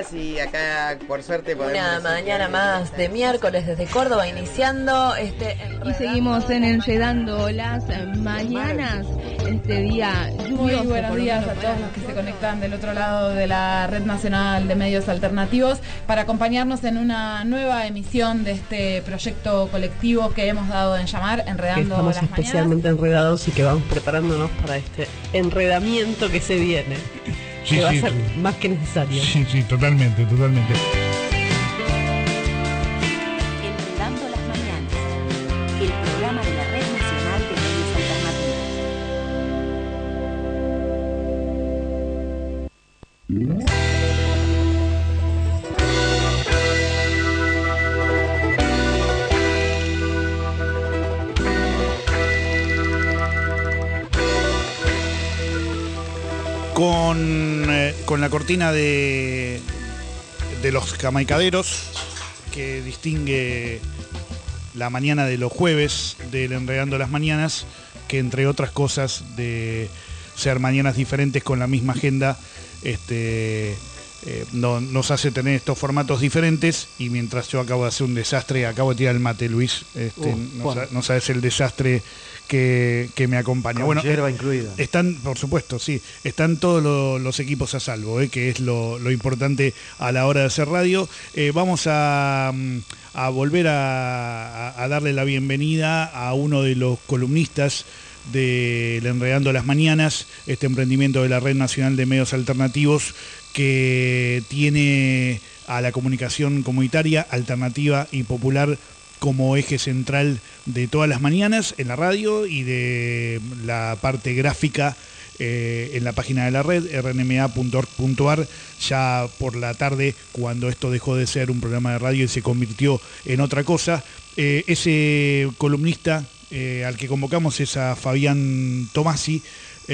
días y acá por suerte podemos... Una mañana más de miércoles desde Córdoba iniciando y seguimos en Enredando las Mañanas, este día lluvioso. Muy buenos días a todos los que se conectan del otro lado de la Red Nacional de Medios Alternativos para acompañarnos en una nueva emisión de este proyecto colectivo que hemos dado en llamar Enredando Estamos las especialmente Mañanas. enredados y que vamos preparándonos para este enredamiento que se viene. Sí, que va sí, a ser más que necesario. Sí, totalmente. Enredando las Mañanas, el programa de la Red Nacional de Medios Alternativos. Con la cortina de los jamaicaderos que distingue la mañana de los jueves del Enredando las Mañanas, que entre otras cosas de ser mañanas diferentes con la misma agenda, nos hace tener estos formatos diferentes. Y mientras yo acabo de hacer un desastre, acabo de tirar el mate, Luis, no sabes el desastre que me acompaña. Con bueno, hierba incluida. Están, por supuesto, sí, están todos los equipos a salvo, que es lo importante a la hora de hacer radio. Vamos a volver a darle la bienvenida a uno de los columnistas del Enredando las Mañanas, este emprendimiento de la Red Nacional de Medios Alternativos, que tiene a la comunicación comunitaria, alternativa y popular como eje central de todas las mañanas en la radio y de la parte gráfica en la página de la red, rnma.org.ar, ya por la tarde, cuando esto dejó de ser un programa de radio y se convirtió en otra cosa. Ese columnista al que convocamos es a Fabián Tomasi,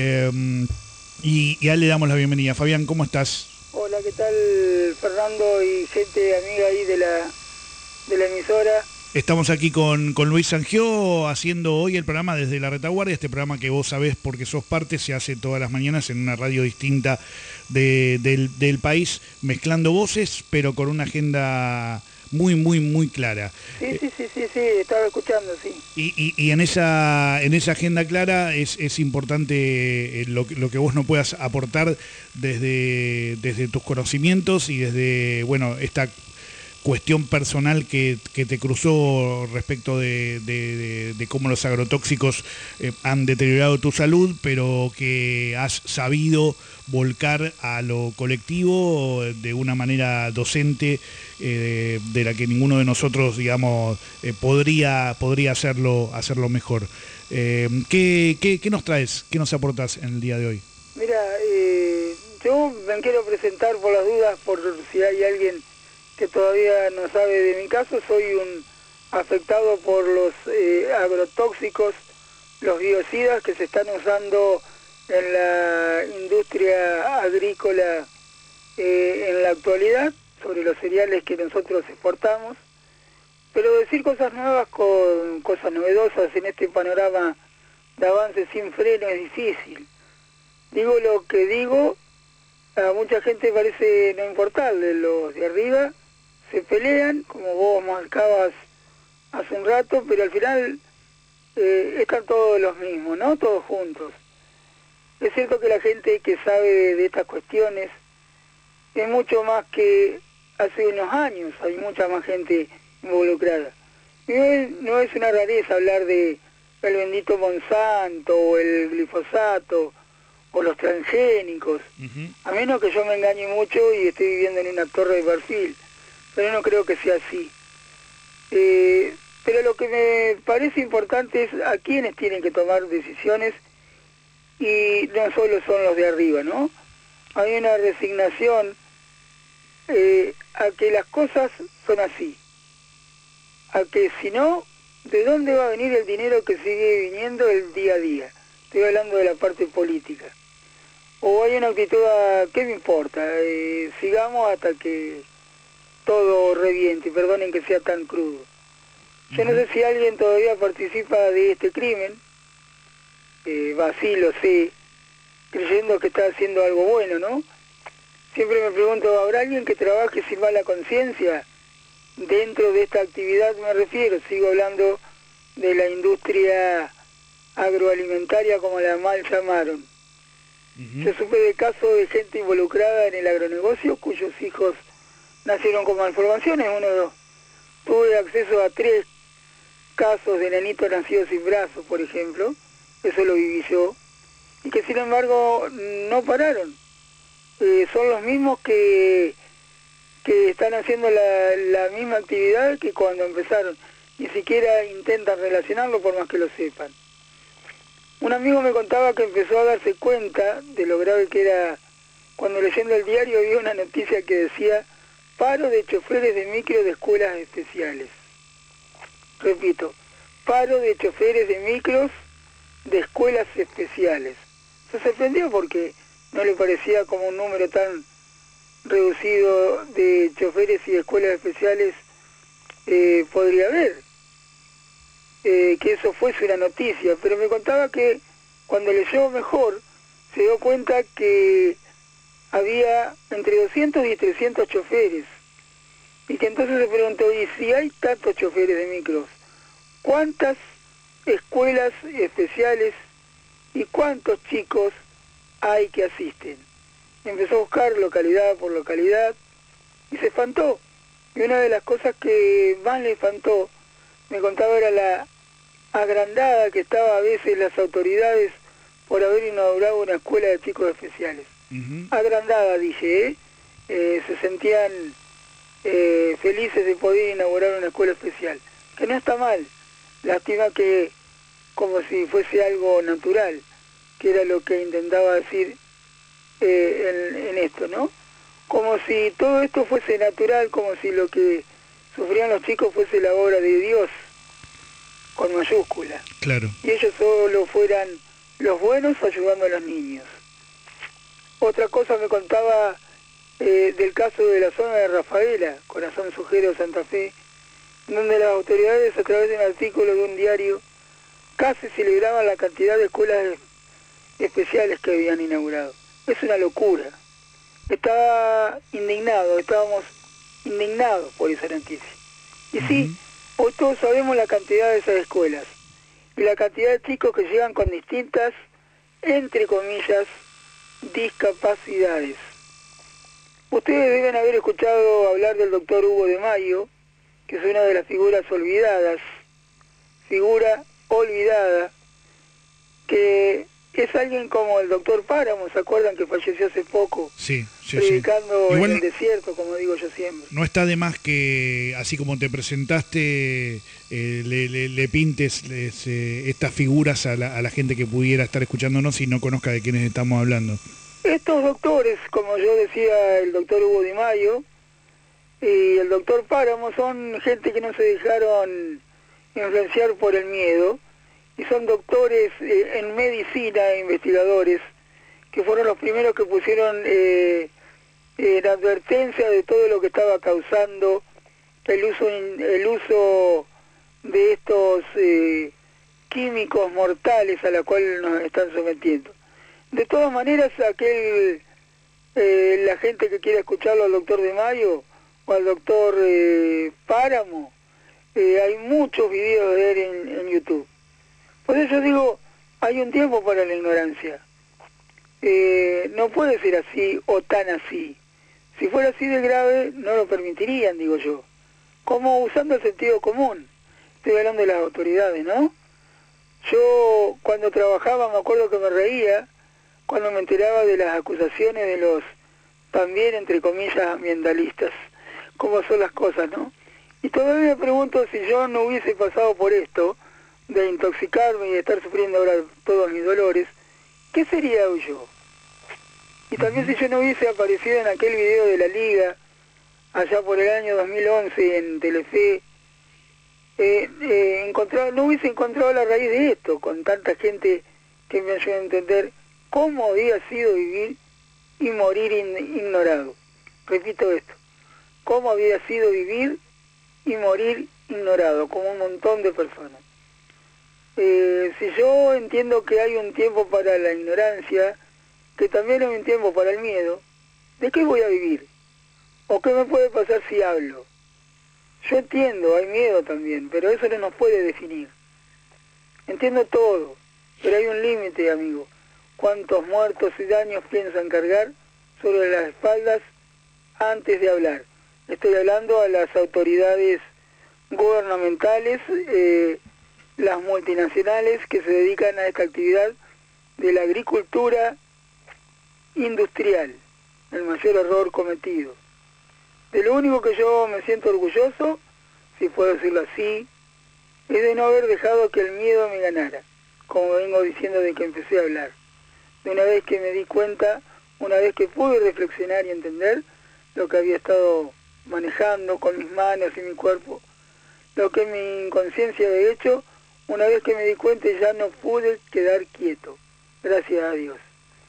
y a él le damos la bienvenida. Fabián, ¿cómo estás? Hola, ¿qué tal, Fernando y gente amiga ahí de la emisora? Estamos aquí con Luis Sangió haciendo hoy el programa desde la Retaguardia, este programa que vos sabés porque sos parte, se hace todas las mañanas en una radio distinta del país, mezclando voces, pero con una agenda muy clara. Sí, estaba escuchando, sí. Y en esa agenda clara es importante lo que vos no puedas aportar desde tus conocimientos y desde, esta cuestión personal que te cruzó respecto de cómo los agrotóxicos han deteriorado tu salud, pero que has sabido volcar a lo colectivo de una manera docente, de la que ninguno de nosotros, digamos, podría hacerlo mejor. ¿Qué nos traes? ¿Qué nos aportas en el día de hoy? Mira, yo me quiero presentar por las dudas, por si hay alguien que todavía no sabe de mi caso. Soy un afectado por los agrotóxicos, los biocidas que se están usando en la industria agrícola en la actualidad, sobre los cereales que nosotros exportamos. Pero decir cosas nuevas con cosas novedosas en este panorama de avance sin freno es difícil. Digo lo que digo, a mucha gente parece no importarle. Los de arriba se pelean, como vos marcabas hace un rato, pero al final están todos los mismos, ¿no? Todos juntos. Es cierto que la gente que sabe de estas cuestiones es mucho más que hace unos años, hay mucha más gente involucrada. No es una rareza hablar de el bendito Monsanto o el glifosato o los transgénicos, a menos que yo me engañe mucho y estoy viviendo en una torre de marfil, pero no creo que sea así. Pero lo que me parece importante es a quienes tienen que tomar decisiones, y no solo son los de arriba, ¿no? Hay una resignación a que las cosas son así, a que si no, ¿de dónde va a venir el dinero que sigue viniendo el día a día? Estoy hablando de la parte política. O hay una actitud a ¿qué me importa? Sigamos hasta que todo reviente, perdonen que sea tan crudo. Yo no sé si alguien todavía participa de este crimen, vacilo, sé, creyendo que está haciendo algo bueno, ¿no? siempre me pregunto, ¿habrá alguien que trabaje sin mala conciencia dentro de esta actividad? Me refiero, sigo hablando de la industria agroalimentaria, como la mal llamaron. Yo supe de casos de gente involucrada en el agronegocio cuyos hijos nacieron con malformaciones. Tuve acceso a 3 casos de nenitos nacidos sin brazos, por ejemplo, eso lo viví yo, y que sin embargo no pararon. Son los mismos que están haciendo la misma actividad que cuando empezaron, ni siquiera intentan relacionarlo por más que lo sepan. Un amigo me contaba que empezó a darse cuenta de lo grave que era cuando leyendo el diario vio una noticia que decía paro de choferes de micro de escuelas especiales. Repito, paro de choferes de micros de escuelas especiales. Se sorprendió porque no le parecía como un número tan reducido de choferes y de escuelas especiales podría haber. Que eso fuese una noticia, pero me contaba que cuando leyó mejor se dio cuenta que había entre 200 y 300 choferes, y que entonces se preguntó, ¿y si hay tantos choferes de micros, cuántas escuelas especiales y cuántos chicos hay que asisten? Empezó a buscar localidad por localidad y se espantó, y una de las cosas que más le espantó, me contaba, era la agrandada que estaba a veces las autoridades por haber inaugurado una escuela de chicos especiales. Agrandada, dije, se sentían felices de poder inaugurar una escuela especial, que no está mal. Lástima que como si fuese algo natural, que era lo que intentaba decir en esto, ¿no? Como si todo esto fuese natural, como si lo que sufrían los chicos fuese la obra de Dios, con mayúscula. Claro. Y ellos solo fueran los buenos ayudando a los niños. Otra cosa me contaba del caso de la zona de Rafaela, Corazón Sujero, Santa Fe, donde las autoridades, a través de un artículo de un diario, casi celebraban la cantidad de escuelas especiales que habían inaugurado. Es una locura. Estábamos indignados por esa noticia. Y sí, hoy todos sabemos la cantidad de esas escuelas y la cantidad de chicos que llegan con distintas, entre comillas, discapacidades. Ustedes deben haber escuchado hablar del doctor Hugo de Mayo, que es una de las figuras olvidadas, que es alguien como el doctor Páramo, ¿se acuerdan que falleció hace poco? Sí. Predicando en el desierto, como digo yo siempre. No está de más que, así como te presentaste, le pintes estas figuras a la gente que pudiera estar escuchándonos y no conozca de quiénes estamos hablando. Estos doctores, como yo decía, el doctor Hugo de Mayo y el doctor Páramo, son gente que no se dejaron influenciar por el miedo, y son doctores en medicina, investigadores, que fueron los primeros que pusieron en advertencia de todo lo que estaba causando el uso de estos químicos mortales a la cual nos están sometiendo. De todas maneras, la gente que quiera escucharlo al doctor de Mayo o al doctor Páramo, hay muchos videos de él en YouTube. Por eso digo, hay un tiempo para la ignorancia. No puede ser así o tan así. Si fuera así de grave, no lo permitirían, digo yo. Como usando el sentido común. Estoy hablando de las autoridades, ¿no? Yo, cuando trabajaba, me acuerdo que me reía cuando me enteraba de las acusaciones de los, también, entre comillas, ambientalistas. Cómo son las cosas, ¿no? Y todavía me pregunto si yo no hubiese pasado por esto, de intoxicarme y de estar sufriendo ahora todos mis dolores, ¿qué sería yo? Y también si yo no hubiese aparecido en aquel video de la Liga, allá por el año 2011 en Telefe, no hubiese encontrado la raíz de esto, con tanta gente que me ayuda a entender cómo había sido vivir y morir ignorado. Repito esto, cómo había sido vivir y morir ignorado, como un montón de personas. Si yo entiendo que hay un tiempo para la ignorancia, que también hay un tiempo para el miedo, ¿de qué voy a vivir? ¿O qué me puede pasar si hablo? Yo entiendo, hay miedo también, pero eso no nos puede definir. Entiendo todo, pero hay un límite, amigo. ¿Cuántos muertos y daños piensan cargar sobre las espaldas antes de hablar? Estoy hablando a las autoridades gubernamentales, las multinacionales que se dedican a esta actividad de la agricultura industrial, el mayor error cometido. De lo único que yo me siento orgulloso, si puedo decirlo así, es de no haber dejado que el miedo me ganara, como vengo diciendo desde que empecé a hablar. De una vez que me di cuenta, una vez que pude reflexionar y entender lo que había estado manejando con mis manos y mi cuerpo, lo que mi inconsciencia había hecho, una vez que me di cuenta ya no pude quedar quieto, gracias a Dios.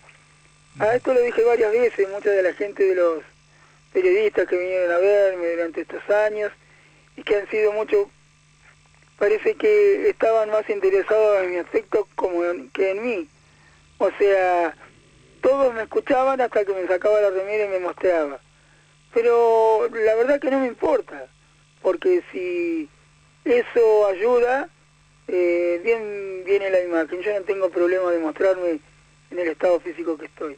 A esto lo dije varias veces, mucha de la gente de los periodistas que vinieron a verme durante estos años, y que han sido mucho, parece que estaban más interesados en mi aspecto que en mí. O sea, todos me escuchaban hasta que me sacaba la remera y me mostraba. Pero la verdad que no me importa, porque si eso ayuda, bien viene la imagen. Yo no tengo problema de mostrarme en el estado físico que estoy.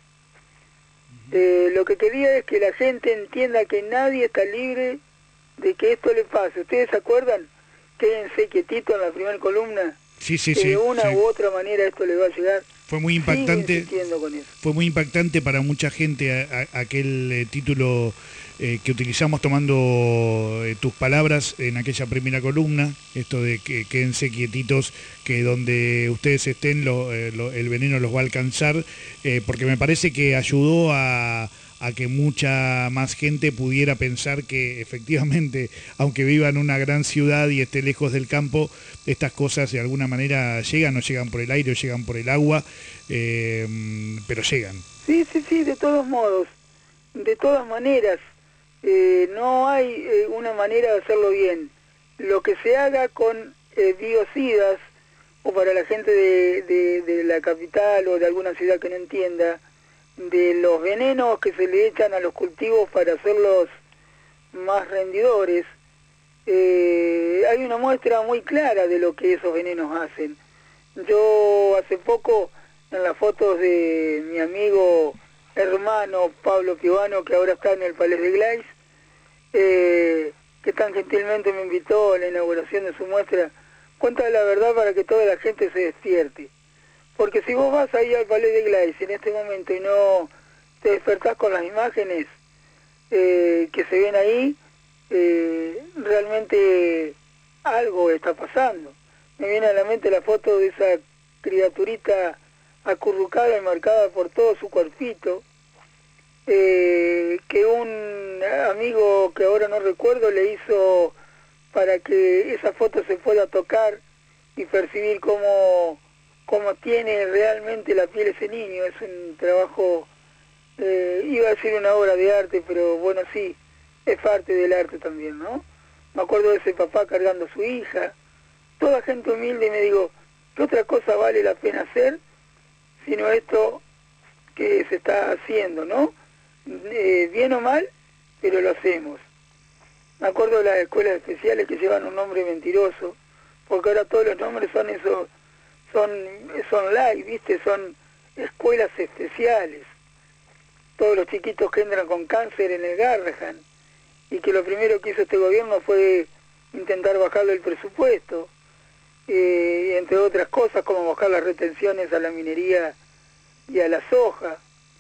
Lo que quería es que la gente entienda que nadie está libre de que esto le pase. ¿Ustedes se acuerdan? Quédense quietitos en la primera columna. Sí, que de una u otra manera esto le va a llegar. Fue muy impactante. Con eso. Fue muy impactante para mucha gente aquel título que utilizamos tomando tus palabras en aquella primera columna, esto de que quédense quietitos, que donde ustedes estén el veneno los va a alcanzar, porque me parece que ayudó a que mucha más gente pudiera pensar que efectivamente, aunque viva en una gran ciudad y esté lejos del campo, estas cosas de alguna manera llegan, o llegan por el aire o llegan por el agua, pero llegan. Sí, de todos modos, de todas maneras, no hay una manera de hacerlo bien. Lo que se haga con biocidas, o para la gente de la capital o de alguna ciudad que no entienda, de los venenos que se le echan a los cultivos para hacerlos más rendidores, hay una muestra muy clara de lo que esos venenos hacen. Yo hace poco, en las fotos de mi amigo hermano Pablo Piovano, que ahora está en el Palais de Glais, que tan gentilmente me invitó a la inauguración de su muestra, cuenta la verdad para que toda la gente se despierte. Porque si vos vas ahí al Palais de Glais en este momento y no te despertás con las imágenes que se ven ahí, realmente algo está pasando. Me viene a la mente la foto de esa criaturita acurrucada y marcada por todo su cuerpito, que un amigo que ahora no recuerdo le hizo para que esa foto se pueda tocar y percibir cómo tiene realmente la piel ese niño. Es un trabajo, iba a decir una obra de arte, pero bueno, sí, es parte del arte también, ¿no? Me acuerdo de ese papá cargando a su hija, toda gente humilde, y me digo, ¿qué otra cosa vale la pena hacer sino esto que se está haciendo, ¿no? Bien o mal, pero lo hacemos. Me acuerdo de las escuelas especiales que llevan un nombre mentiroso, porque ahora todos los nombres son esos, son light, ¿viste? Son escuelas especiales. Todos los chiquitos que entran con cáncer en el Garrahan, y que lo primero que hizo este gobierno fue intentar bajarle el presupuesto, entre otras cosas como bajar las retenciones a la minería y a la soja.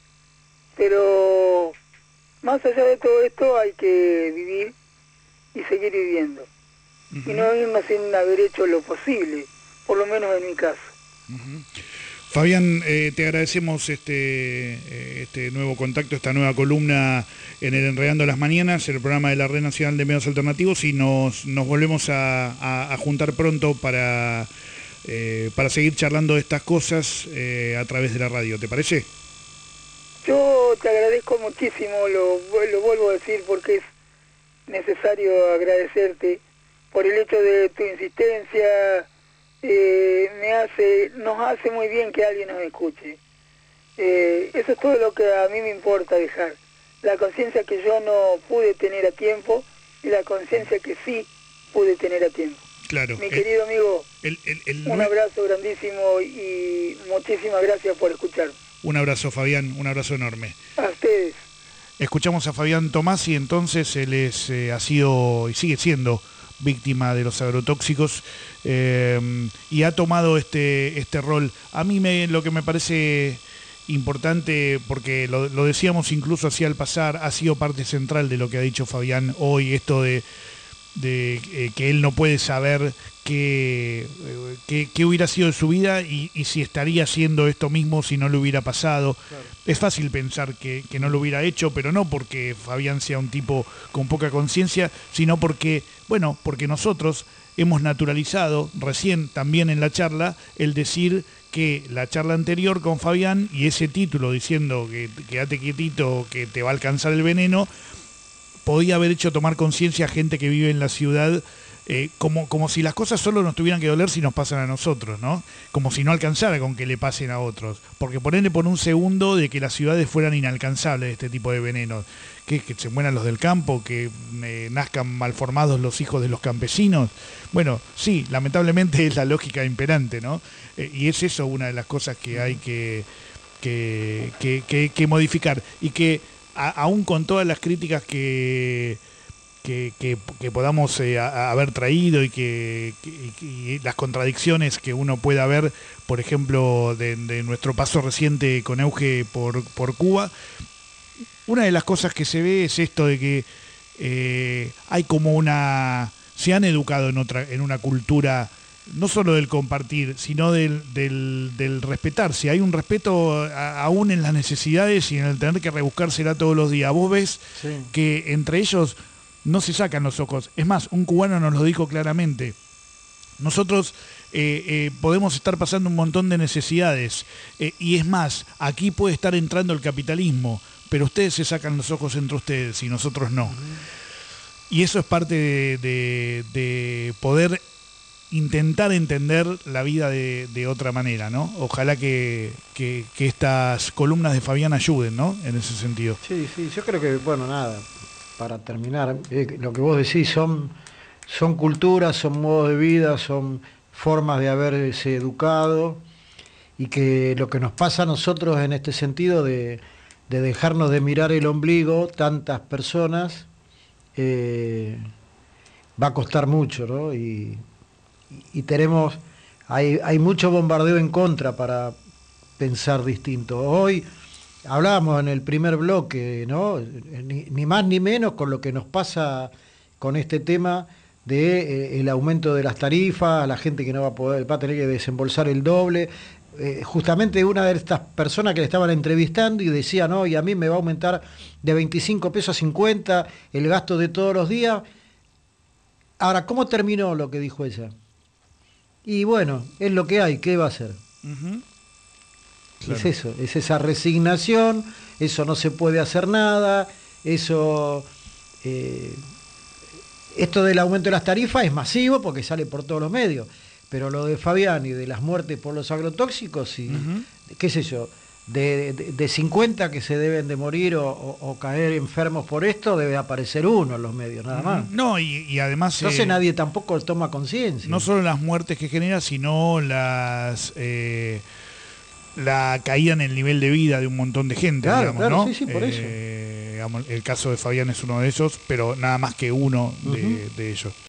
Pero más allá de todo esto hay que vivir y seguir viviendo, y no irnos sin haber hecho lo posible, por lo menos en mi caso. Fabián, te agradecemos este nuevo contacto, esta nueva columna en el Enredando las Mañanas, el programa de la Red Nacional de Medios Alternativos, y nos volvemos a juntar pronto para seguir charlando de estas cosas a través de la radio, ¿te parece? Yo te agradezco muchísimo, lo vuelvo a decir porque es necesario agradecerte por el hecho de tu insistencia. Nos hace muy bien que alguien nos escuche. Eso es todo lo que a mí me importa dejar. la conciencia que yo no pude tener a tiempo y la conciencia que sí pude tener a tiempo. Claro. Mi querido amigo, un abrazo grandísimo y muchísimas gracias por escucharme. Un abrazo, Fabián, un abrazo enorme. A ustedes. Escuchamos a Fabián Tomasi, entonces él ha sido y sigue siendo víctima de los agrotóxicos y ha tomado este rol. A mí lo que me parece importante, porque lo decíamos incluso así al pasar, ha sido parte central de lo que ha dicho Fabián hoy, esto de que él no puede saber qué hubiera sido de su vida y si estaría haciendo esto mismo si no le hubiera pasado. Claro. Es fácil pensar que no lo hubiera hecho, pero no porque Fabián sea un tipo con poca conciencia, sino porque nosotros hemos naturalizado recién también en la charla el decir que la charla anterior con Fabián y ese título diciendo que quédate quietito, que te va a alcanzar el veneno, podía haber hecho tomar conciencia a gente que vive en la ciudad, como si las cosas solo nos tuvieran que doler si nos pasan a nosotros, ¿no? Como si no alcanzara con que le pasen a otros. Porque ponerle por un segundo de que las ciudades fueran inalcanzables de este tipo de venenos. Que se mueran los del campo, que nazcan malformados los hijos de los campesinos. Bueno, sí, lamentablemente es la lógica imperante, ¿no? Y es eso una de las cosas que hay que modificar. Y que aún con todas las críticas que podamos haber traído y las contradicciones que uno pueda ver, por ejemplo, de nuestro paso reciente con Euge por Cuba, una de las cosas que se ve es esto de que hay como se han educado en una cultura no solo del compartir, sino del respetarse. Hay un respeto aún en las necesidades y en el tener que rebuscársela todos los días. Vos ves que entre ellos no se sacan los ojos. Es más, un cubano nos lo dijo claramente. Nosotros podemos estar pasando un montón de necesidades y es más, aquí puede estar entrando el capitalismo, pero ustedes se sacan los ojos entre ustedes y nosotros no. Y eso es parte de poder intentar entender la vida de otra manera, ¿no? Ojalá que estas columnas de Fabián ayuden, ¿no? En ese sentido. Sí, yo creo que, para terminar, lo que vos decís son culturas, son modos de vida, son formas de haberse educado, y que lo que nos pasa a nosotros en este sentido de dejarnos de mirar el ombligo, tantas personas, va a costar mucho, ¿no? Y hay mucho bombardeo en contra para pensar distinto. Hoy hablábamos en el primer bloque, ¿no? Ni más ni menos con lo que nos pasa con este tema de el aumento de las tarifas, a la gente que no va a tener que desembolsar el doble. Justamente una de estas personas que le estaban entrevistando y decía, no, y a mí me va a aumentar de 25 pesos a 50 el gasto de todos los días. Ahora, ¿cómo terminó lo que dijo ella? Y bueno, es lo que hay, ¿qué va a hacer? Uh-huh. Claro. Es eso, es esa resignación, eso no se puede hacer nada, eso... esto del aumento de las tarifas es masivo porque sale por todos los medios, pero lo de Fabián y de las muertes por los agrotóxicos, y, qué sé yo, de 50 que se deben de morir o caer enfermos por esto, debe aparecer uno en los medios, nada más. No, y además... Entonces nadie tampoco toma conciencia. No solo las muertes que genera, sino la caída en el nivel de vida de un montón de gente, claro, digamos, ¿no? Sí, por eso. Digamos, el caso de Fabián es uno de esos, pero nada más que uno de ellos.